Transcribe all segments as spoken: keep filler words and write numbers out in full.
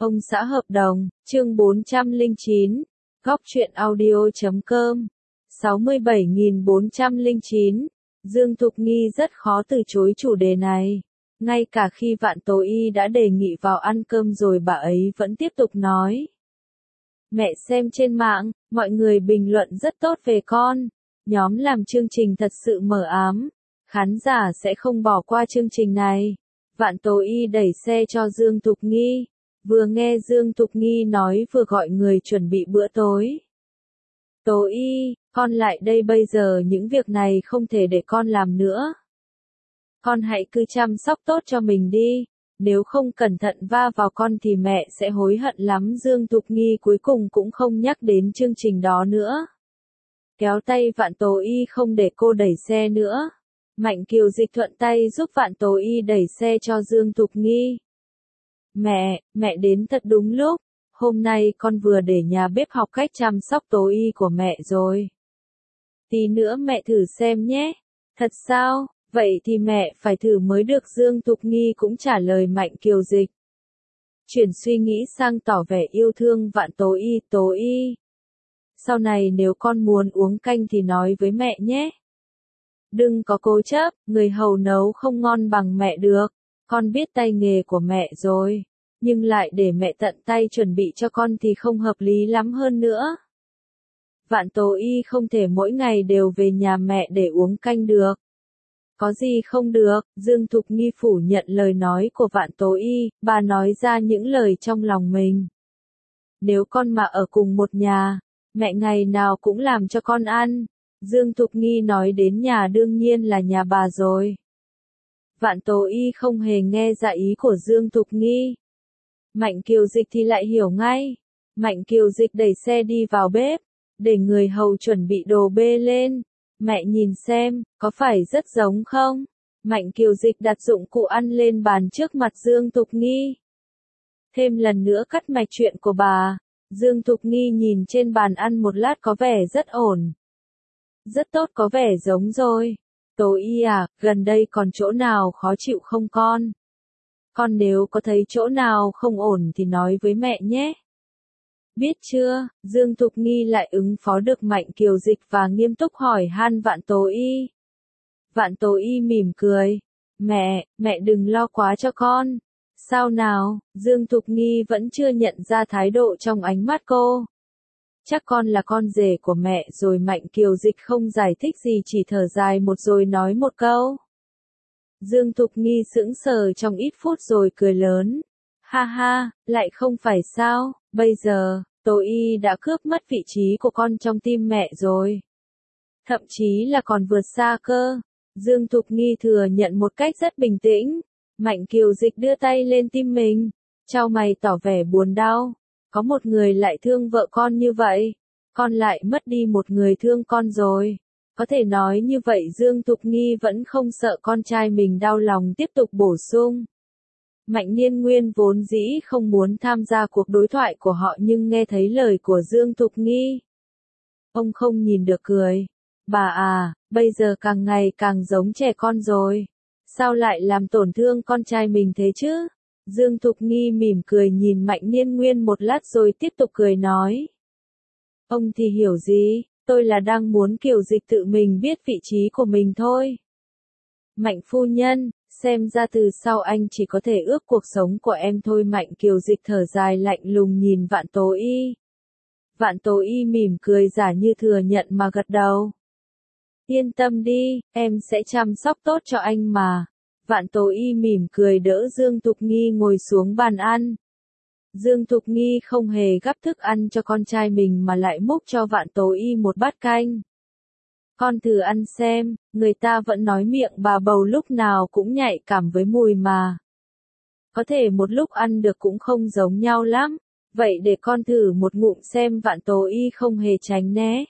Ông xã hợp đồng, chương bốn trăm lẻ chín, góc truyện audio chấm com, sáu mươi bảy nghìn bốn trăm lẻ chín. Dương Thục Nghi rất khó từ chối chủ đề này. Ngay cả khi Vạn Tố Y đã đề nghị vào ăn cơm rồi bà ấy vẫn tiếp tục nói. Mẹ xem trên mạng, mọi người bình luận rất tốt về con. Nhóm làm chương trình thật sự mờ ám. Khán giả sẽ không bỏ qua chương trình này. Vạn Tố Y đẩy xe cho Dương Thục Nghi. Vừa nghe Dương Thục Nghi nói vừa gọi người chuẩn bị bữa tối. Tố Y, con lại đây bây giờ những việc này không thể để con làm nữa. Con hãy cứ chăm sóc tốt cho mình đi, nếu không cẩn thận va vào con thì mẹ sẽ hối hận lắm. Dương Thục Nghi cuối cùng cũng không nhắc đến chương trình đó nữa. Kéo tay Vạn Tố Y không để cô đẩy xe nữa. Mạnh Kiều Dịch thuận tay giúp Vạn Tố Y đẩy xe cho Dương Thục Nghi. Mẹ, mẹ đến thật đúng lúc. Hôm nay con vừa để nhà bếp học cách chăm sóc Tố Y của mẹ rồi. Tí nữa mẹ thử xem nhé. Thật sao? Vậy thì mẹ phải thử mới được. Dương Thục Nghi cũng trả lời Mạnh Kiều Dịch. Chuyển suy nghĩ sang tỏ vẻ yêu thương Vạn Tố Y. Tố Y, sau này nếu con muốn uống canh thì nói với mẹ nhé. Đừng có cố chấp, người hầu nấu không ngon bằng mẹ được. Con biết tay nghề của mẹ rồi, nhưng lại để mẹ tận tay chuẩn bị cho con thì không hợp lý lắm. Hơn nữa, Vạn Tố Y không thể mỗi ngày đều về nhà mẹ để uống canh được. Có gì không được? Dương Thục Nghi phủ nhận lời nói của Vạn Tố Y, bà nói ra những lời trong lòng mình. Nếu con mà ở cùng một nhà, mẹ ngày nào cũng làm cho con ăn. Dương Thục Nghi nói đến nhà đương nhiên là nhà bà rồi. Vạn Tố Y không hề nghe ra ý của Dương Thục Nghi. Mạnh Kiều Dịch thì lại hiểu ngay. Mạnh Kiều Dịch đẩy xe đi vào bếp, để người hầu chuẩn bị đồ bê lên. Mẹ nhìn xem, có phải rất giống không? Mạnh Kiều Dịch đặt dụng cụ ăn lên bàn trước mặt Dương Thục Nghi. Thêm lần nữa cắt mạch chuyện của bà. Dương Thục Nghi nhìn trên bàn ăn một lát có vẻ rất ổn. Rất tốt, có vẻ giống rồi. Tố Y à, gần đây còn chỗ nào khó chịu không con? Con nếu có thấy chỗ nào không ổn thì nói với mẹ nhé. Biết chưa? Dương Thục Nghi lại ứng phó được Mạnh Kiều Dịch và nghiêm túc hỏi han Vạn Tố Y. Vạn Tố Y mỉm cười. Mẹ, mẹ đừng lo quá cho con. Sao nào? Dương Thục Nghi vẫn chưa nhận ra thái độ trong ánh mắt cô. Chắc con là con rể của mẹ rồi. Mạnh Kiều Dịch không giải thích gì, chỉ thở dài một rồi nói một câu. Dương Thục Nghi sững sờ trong ít phút rồi cười lớn. Ha ha, lại không phải sao, bây giờ, Tố Y đã cướp mất vị trí của con trong tim mẹ rồi. Thậm chí là còn vượt xa cơ. Dương Thục Nghi thừa nhận một cách rất bình tĩnh. Mạnh Kiều Dịch đưa tay lên tim mình, chau mày tỏ vẻ buồn đau. Có một người lại thương vợ con như vậy, con lại mất đi một người thương con rồi. Có thể nói như vậy Dương Thục Nghi vẫn không sợ con trai mình đau lòng, tiếp tục bổ sung. Mạnh Niên Nguyên vốn dĩ không muốn tham gia cuộc đối thoại của họ nhưng nghe thấy lời của Dương Thục Nghi. Ông không nhìn được cười. Bà à, bây giờ càng ngày càng giống trẻ con rồi. Sao lại làm tổn thương con trai mình thế chứ? Dương Thục Nghi mỉm cười nhìn Mạnh Niên Nguyên một lát rồi tiếp tục cười nói. Ông thì hiểu gì, tôi là đang muốn Kiều Dịch tự mình biết vị trí của mình thôi. Mạnh phu nhân, xem ra từ sau anh chỉ có thể ước cuộc sống của em thôi. Mạnh Kiều Dịch thở dài lạnh lùng nhìn Vạn Tố Y. Vạn Tố Y mỉm cười giả như thừa nhận mà gật đầu. Yên tâm đi, em sẽ chăm sóc tốt cho anh mà. Vạn Tố Y mỉm cười đỡ Dương Thục Nghi ngồi xuống bàn ăn. Dương Thục Nghi không hề gắp thức ăn cho con trai mình mà lại múc cho Vạn Tố Y một bát canh. Con thử ăn xem, người ta vẫn nói miệng bà bầu lúc nào cũng nhạy cảm với mùi mà. Có thể một lúc ăn được cũng không giống nhau lắm. Vậy để con thử một ngụm xem. Vạn Tố Y không hề tránh né.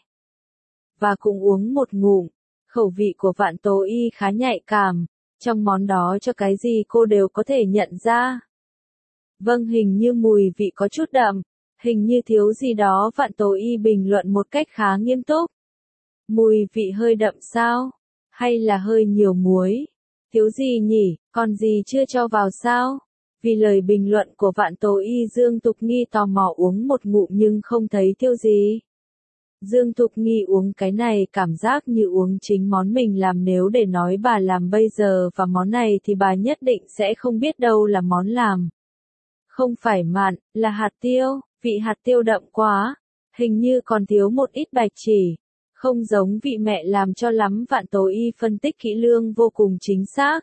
Và cũng uống một ngụm. Khẩu vị của Vạn Tố Y khá nhạy cảm. Trong món đó cho cái gì cô đều có thể nhận ra. Vâng, hình như mùi vị có chút đậm. Hình như thiếu gì đó. Vạn Tố Y bình luận một cách khá nghiêm túc. Mùi vị hơi đậm sao? Hay là hơi nhiều muối? Thiếu gì nhỉ? Còn gì chưa cho vào sao? Vì lời bình luận của Vạn Tố Y, Dương Thục Nghi tò mò uống một ngụm nhưng không thấy tiêu gì. Dương Thục Nghi uống cái này cảm giác như uống chính món mình làm, nếu để nói bà làm bây giờ và món này thì bà nhất định sẽ không biết đâu là món làm. Không phải mặn, là hạt tiêu, vị hạt tiêu đậm quá, hình như còn thiếu một ít bạch chỉ, không giống vị mẹ làm cho lắm. Vạn Tố Y phân tích kỹ lưỡng vô cùng chính xác.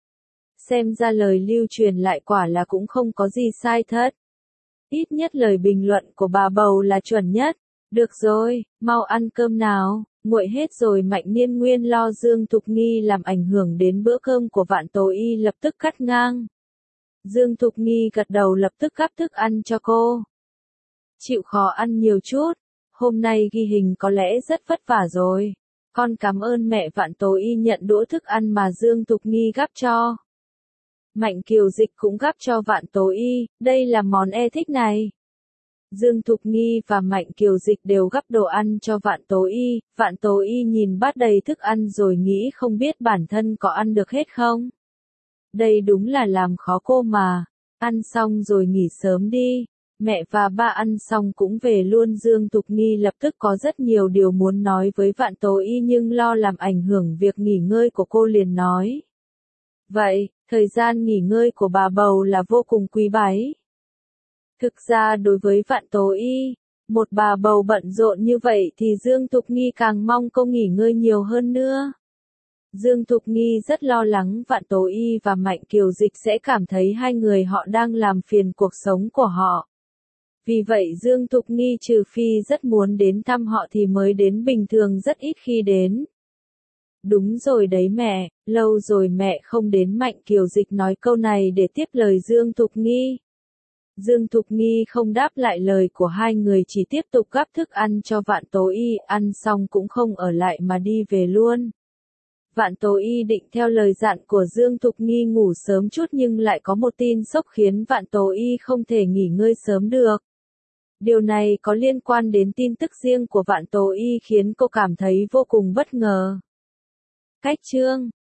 Xem ra lời lưu truyền lại quả là cũng không có gì sai thất. Ít nhất lời bình luận của bà bầu là chuẩn nhất. Được rồi, mau ăn cơm nào, nguội hết rồi. Mạnh Niên Nguyên lo Dương Thục Nghi làm ảnh hưởng đến bữa cơm của Vạn Tố Y lập tức cắt ngang. Dương Thục Nghi gật đầu lập tức gắp thức ăn cho cô. Chịu khó ăn nhiều chút, hôm nay ghi hình có lẽ rất vất vả rồi. Con cảm ơn mẹ. Vạn Tố Y nhận đũa thức ăn mà Dương Thục Nghi gắp cho. Mạnh Kiều Dịch cũng gắp cho Vạn Tố Y, đây là món e thích này. Dương Thục Nghi và Mạnh Kiều Dịch đều gắp đồ ăn cho Vạn Tố Y. Vạn Tố Y nhìn bát đầy thức ăn rồi nghĩ không biết bản thân có ăn được hết không. Đây đúng là làm khó cô mà. Ăn xong rồi nghỉ sớm đi. Mẹ và ba ăn xong cũng về luôn. Dương Thục Nghi lập tức có rất nhiều điều muốn nói với Vạn Tố Y nhưng lo làm ảnh hưởng việc nghỉ ngơi của cô liền nói. Vậy, thời gian nghỉ ngơi của bà bầu là vô cùng quý báu. Thực ra đối với Vạn Tố Y, một bà bầu bận rộn như vậy thì Dương Thục Nghi càng mong cô nghỉ ngơi nhiều hơn nữa. Dương Thục Nghi rất lo lắng Vạn Tố Y và Mạnh Kiều Dịch sẽ cảm thấy hai người họ đang làm phiền cuộc sống của họ. Vì vậy Dương Thục Nghi trừ phi rất muốn đến thăm họ thì mới đến, bình thường rất ít khi đến. Đúng rồi đấy mẹ, lâu rồi mẹ không đến. Mạnh Kiều Dịch nói câu này để tiếp lời Dương Thục Nghi. Dương Thục Nghi không đáp lại lời của hai người, chỉ tiếp tục gắp thức ăn cho Vạn Tố Y, ăn xong cũng không ở lại mà đi về luôn. Vạn Tố Y định theo lời dặn của Dương Thục Nghi ngủ sớm chút nhưng lại có một tin sốc khiến Vạn Tố Y không thể nghỉ ngơi sớm được. Điều này có liên quan đến tin tức riêng của Vạn Tố Y khiến cô cảm thấy vô cùng bất ngờ. Cách chương